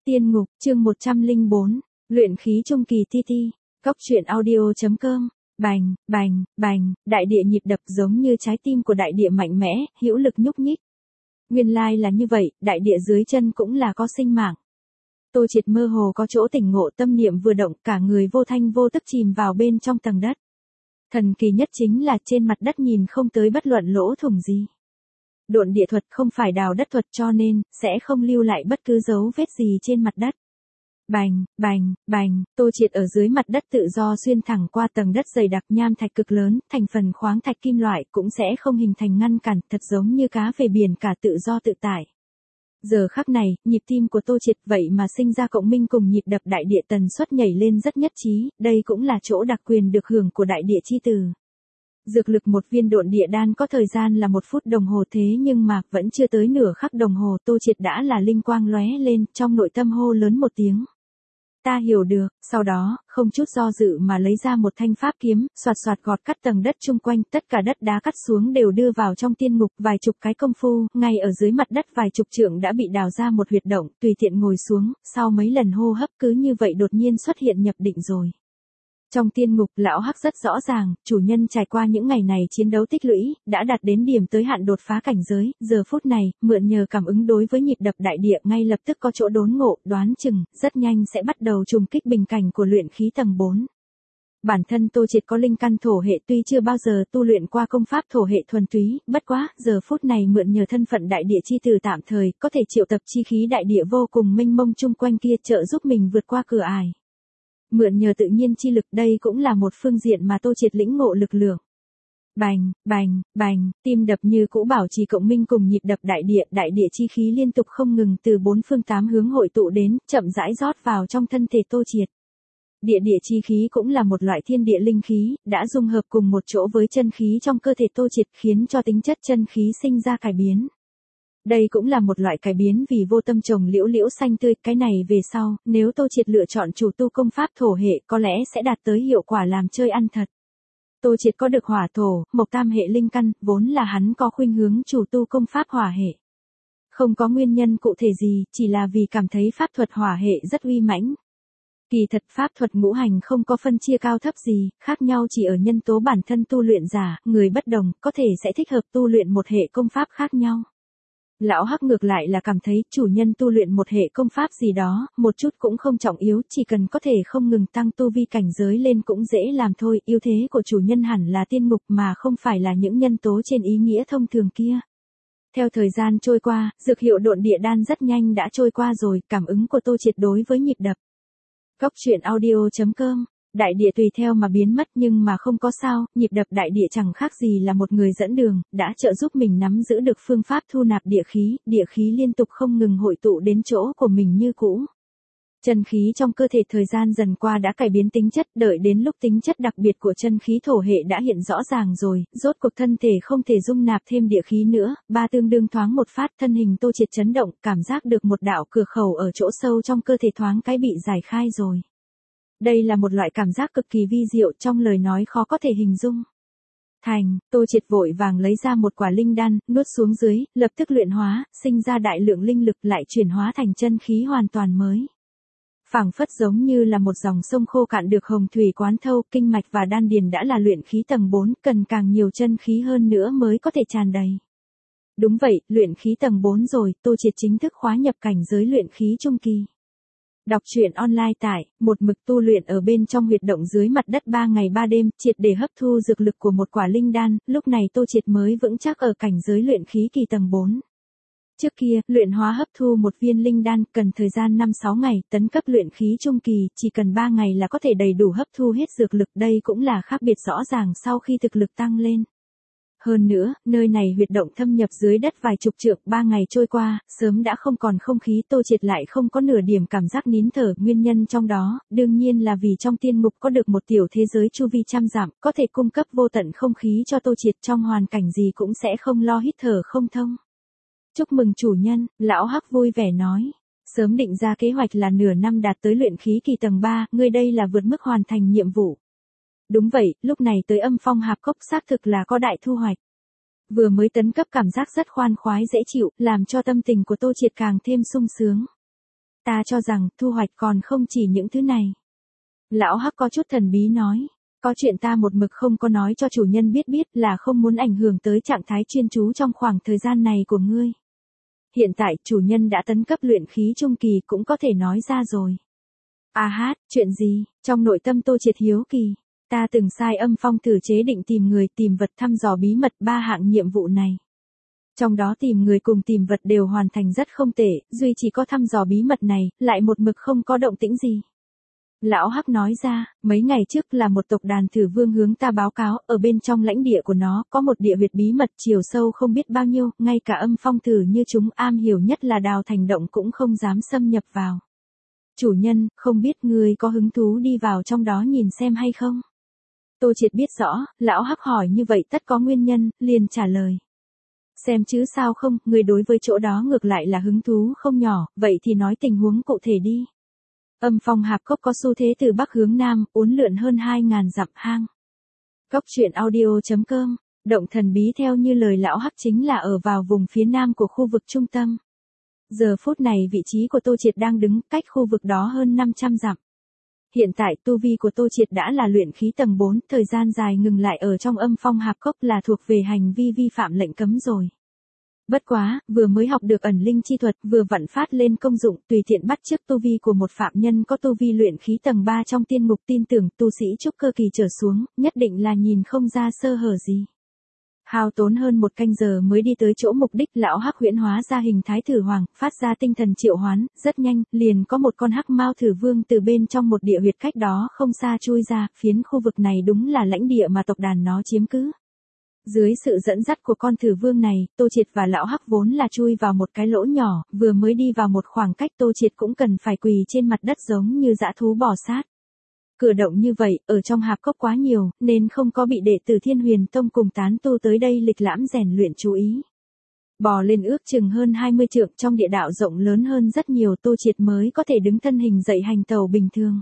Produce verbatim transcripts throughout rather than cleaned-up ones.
Tiên ngục, chương một trăm lẻ bốn, luyện khí trung kỳ ti ti, cóc truyện audio.com, bành, bành, bành, đại địa nhịp đập giống như trái tim của đại địa mạnh mẽ, hữu lực nhúc nhích. Nguyên lai là như vậy, đại địa dưới chân cũng là có sinh mạng. Tô Triệt mơ hồ có chỗ tỉnh ngộ, tâm niệm vừa động, cả người vô thanh vô tức chìm vào bên trong tầng đất. Thần kỳ nhất chính là trên mặt đất nhìn không tới bất luận lỗ thủng gì. Độn địa thuật không phải đào đất thuật cho nên, sẽ không lưu lại bất cứ dấu vết gì trên mặt đất. Bành, bành, bành, Tô Triệt ở dưới mặt đất tự do xuyên thẳng qua tầng đất dày đặc nham thạch cực lớn, thành phần khoáng thạch kim loại cũng sẽ không hình thành ngăn cản, thật giống như cá về biển cả tự do tự tại. Giờ khắc này, nhịp tim của Tô Triệt vậy mà sinh ra cộng minh cùng nhịp đập đại địa tần suất nhảy lên rất nhất trí, đây cũng là chỗ đặc quyền được hưởng của đại địa chi tử. Dược lực một viên độn địa đan có thời gian là một phút đồng hồ, thế nhưng mà vẫn chưa tới nửa khắc đồng hồ Tô Triệt đã là linh quang lóe lên, trong nội tâm hô lớn một tiếng. Ta hiểu được, sau đó, không chút do dự mà lấy ra một thanh pháp kiếm, xoạt xoạt gọt cắt tầng đất chung quanh, tất cả đất đá cắt xuống đều đưa vào trong tiên ngục, vài chục cái công phu, ngay ở dưới mặt đất vài chục trượng đã bị đào ra một huyệt động, tùy tiện ngồi xuống, sau mấy lần hô hấp cứ như vậy đột nhiên xuất hiện nhập định rồi. Trong tiên ngục, lão Hắc rất rõ ràng, chủ nhân trải qua những ngày này chiến đấu tích lũy, đã đạt đến điểm tới hạn đột phá cảnh giới, giờ phút này, mượn nhờ cảm ứng đối với nhịp đập đại địa ngay lập tức có chỗ đốn ngộ, đoán chừng, rất nhanh sẽ bắt đầu trùng kích bình cảnh của luyện khí tầng bốn. Bản thân Tô Triệt có linh căn thổ hệ, tuy chưa bao giờ tu luyện qua công pháp thổ hệ thuần túy, bất quá, giờ phút này mượn nhờ thân phận đại địa chi tử tạm thời, có thể triệu tập chi khí đại địa vô cùng mênh mông chung quanh kia trợ giúp mình vượt qua cửa ải. Mượn nhờ tự nhiên chi lực, đây cũng là một phương diện mà Tô Triệt lĩnh ngộ lực lượng. Bành, bành, bành, tim đập như cũ bảo trì cộng minh cùng nhịp đập đại địa, đại địa chi khí liên tục không ngừng từ bốn phương tám hướng hội tụ đến, chậm rãi rót vào trong thân thể Tô Triệt. Địa địa chi khí cũng là một loại thiên địa linh khí, đã dung hợp cùng một chỗ với chân khí trong cơ thể Tô Triệt, khiến cho tính chất chân khí sinh ra cải biến. Đây cũng là một loại cải biến vì vô tâm trồng liễu liễu xanh tươi, cái này về sau, nếu Tô Triệt lựa chọn chủ tu công pháp thổ hệ có lẽ sẽ đạt tới hiệu quả làm chơi ăn thật. Tô Triệt có được hỏa thổ, mộc tam hệ linh căn, vốn là hắn có khuynh hướng chủ tu công pháp hỏa hệ. Không có nguyên nhân cụ thể gì, chỉ là vì cảm thấy pháp thuật hỏa hệ rất uy mãnh. Kỳ thật pháp thuật ngũ hành không có phân chia cao thấp gì, khác nhau chỉ ở nhân tố bản thân tu luyện giả, người bất đồng, có thể sẽ thích hợp tu luyện một hệ công pháp khác nhau. Lão Hắc ngược lại là cảm thấy chủ nhân tu luyện một hệ công pháp gì đó, một chút cũng không trọng yếu, chỉ cần có thể không ngừng tăng tu vi cảnh giới lên cũng dễ làm thôi, ưu thế của chủ nhân hẳn là tiên ngục mà không phải là những nhân tố trên ý nghĩa thông thường kia. Theo thời gian trôi qua, dược hiệu độn địa đan rất nhanh đã trôi qua rồi, cảm ứng của Tô Triệt đối với nhịp đập. Cóc truyện audio.com, đại địa tùy theo mà biến mất nhưng mà không có sao, nhịp đập đại địa chẳng khác gì là một người dẫn đường, đã trợ giúp mình nắm giữ được phương pháp thu nạp địa khí, địa khí liên tục không ngừng hội tụ đến chỗ của mình như cũ. Chân khí trong cơ thể thời gian dần qua đã cải biến tính chất, đợi đến lúc tính chất đặc biệt của chân khí thổ hệ đã hiện rõ ràng rồi, rốt cuộc thân thể không thể dung nạp thêm địa khí nữa, ba tương đương thoáng một phát, thân hình Tô Triệt chấn động, cảm giác được một đạo cửa khẩu ở chỗ sâu trong cơ thể thoáng cái bị giải khai rồi. Đây là một loại cảm giác cực kỳ vi diệu, trong lời nói khó có thể hình dung. Thành, Tô Triệt vội vàng lấy ra một quả linh đan, nuốt xuống dưới, lập tức luyện hóa, sinh ra đại lượng linh lực lại chuyển hóa thành chân khí hoàn toàn mới. Phảng phất giống như là một dòng sông khô cạn được hồng thủy quán thâu, kinh mạch và đan điền đã là luyện khí tầng bốn, cần càng nhiều chân khí hơn nữa mới có thể tràn đầy. Đúng vậy, luyện khí tầng bốn rồi, Tô Triệt chính thức khóa nhập cảnh giới luyện khí trung kỳ. Đọc truyện online tại, một mực tu luyện ở bên trong huyệt động dưới mặt đất ba ngày ba đêm, triệt để hấp thu dược lực của một quả linh đan, lúc này Tô Triệt mới vững chắc ở cảnh giới luyện khí kỳ tầng bốn. Trước kia, luyện hóa hấp thu một viên linh đan, cần thời gian năm sáu ngày, tấn cấp luyện khí trung kỳ, chỉ cần ba ngày là có thể đầy đủ hấp thu hết dược lực, đây cũng là khác biệt rõ ràng sau khi thực lực tăng lên. Hơn nữa, nơi này huyệt động thâm nhập dưới đất vài chục trượng, ba ngày trôi qua, sớm đã không còn không khí, Tô Triệt lại không có nửa điểm cảm giác nín thở, nguyên nhân trong đó, đương nhiên là vì trong tiên ngục có được một tiểu thế giới chu vi trăm dặm, có thể cung cấp vô tận không khí cho Tô Triệt, trong hoàn cảnh gì cũng sẽ không lo hít thở không thông. Chúc mừng chủ nhân, lão Hắc vui vẻ nói. Sớm định ra kế hoạch là nửa năm đạt tới luyện khí kỳ tầng ba, ngươi đây là vượt mức hoàn thành nhiệm vụ. Đúng vậy, lúc này tới âm phong hạp cốc xác thực là có đại thu hoạch. Vừa mới tấn cấp cảm giác rất khoan khoái dễ chịu, làm cho tâm tình của Tô Triệt càng thêm sung sướng. Ta cho rằng thu hoạch còn không chỉ những thứ này. Lão Hắc có chút thần bí nói. Có chuyện ta một mực không có nói cho chủ nhân biết biết là không muốn ảnh hưởng tới trạng thái chuyên chú trong khoảng thời gian này của ngươi. Hiện tại chủ nhân đã tấn cấp luyện khí trung kỳ cũng có thể nói ra rồi. À hát, chuyện gì? Trong nội tâm Tô Triệt hiếu kỳ. Ta từng sai Âm Phong thử chế định tìm người tìm vật thăm dò bí mật ba hạng nhiệm vụ này. Trong đó tìm người cùng tìm vật đều hoàn thành rất không tệ, duy chỉ có thăm dò bí mật này, lại một mực không có động tĩnh gì. Lão Hắc nói ra, mấy ngày trước là một tộc đàn thử vương hướng ta báo cáo, ở bên trong lãnh địa của nó, có một địa huyệt bí mật chiều sâu không biết bao nhiêu, ngay cả Âm Phong thử như chúng am hiểu nhất là đào thành động cũng không dám xâm nhập vào. Chủ nhân, không biết ngươi có hứng thú đi vào trong đó nhìn xem hay không? Tô Triệt biết rõ, Lão Hắc hỏi như vậy tất có nguyên nhân, liền trả lời. Xem chứ sao không, người đối với chỗ đó ngược lại là hứng thú không nhỏ, vậy thì nói tình huống cụ thể đi. Âm Phong hạp cốc có xu thế từ bắc hướng nam, uốn lượn hơn hai ngàn dặm hang. Cốc truyện audio chấm com, động thần bí theo như lời Lão Hắc chính là ở vào vùng phía nam của khu vực trung tâm. Giờ phút này vị trí của Tô Triệt đang đứng cách khu vực đó hơn năm trăm dặm. Hiện tại tu vi của Tô Triệt đã là luyện khí tầng bốn, thời gian dài ngừng lại ở trong Âm Phong hạp cốc là thuộc về hành vi vi phạm lệnh cấm rồi. Bất quá, vừa mới học được ẩn linh chi thuật, vừa vặn phát lên công dụng, tùy tiện bắt chước tu vi của một phạm nhân có tu vi luyện khí tầng ba trong tiên ngục, tin tưởng tu sĩ trúc cơ kỳ trở xuống, nhất định là nhìn không ra sơ hở gì. Hao tốn hơn một canh giờ mới đi tới chỗ mục đích, Lão Hắc huyễn hóa ra hình thái thử hoàng, phát ra tinh thần triệu hoán, rất nhanh, liền có một con hắc mao thử vương từ bên trong một địa huyệt cách đó không xa chui ra, phiến khu vực này đúng là lãnh địa mà tộc đàn nó chiếm cứ. Dưới sự dẫn dắt của con thử vương này, Tô Triệt và Lão Hắc vốn là chui vào một cái lỗ nhỏ, vừa mới đi vào một khoảng cách Tô Triệt cũng cần phải quỳ trên mặt đất giống như dã thú bò sát. Cử động như vậy, ở trong hạp cốc quá nhiều, nên không có bị đệ tử Thiên Huyền Tông cùng tán tu tới đây lịch lãm rèn luyện chú ý. Bò lên ước chừng hơn hai mươi trượng trong địa đạo rộng lớn hơn rất nhiều, Tô Triệt mới có thể đứng thân hình dậy hành tàu bình thường.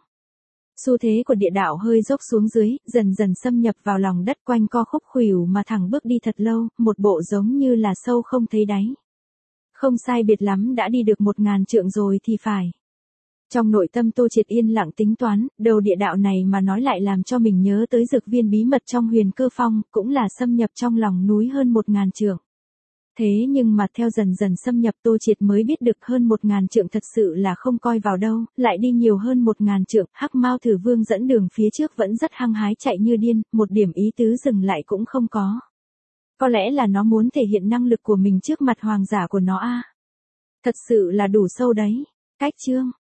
Xu thế của địa đạo hơi dốc xuống dưới, dần dần xâm nhập vào lòng đất, quanh co khúc khuỷu mà thẳng bước đi thật lâu, một bộ giống như là sâu không thấy đáy. Không sai biệt lắm đã đi được một ngàn trượng rồi thì phải. Trong nội tâm Tô Triệt yên lặng tính toán, đầu địa đạo này mà nói lại làm cho mình nhớ tới dược viên bí mật trong Huyền Cơ Phong, cũng là xâm nhập trong lòng núi hơn một ngàn trượng. Thế nhưng mà theo dần dần xâm nhập Tô Triệt mới biết được hơn một ngàn trượng thật sự là không coi vào đâu, lại đi nhiều hơn một ngàn trượng, hắc mao thử vương dẫn đường phía trước vẫn rất hăng hái chạy như điên, một điểm ý tứ dừng lại cũng không có. Có lẽ là nó muốn thể hiện năng lực của mình trước mặt hoàng giả của nó a. Thật sự là đủ sâu đấy. Cách chương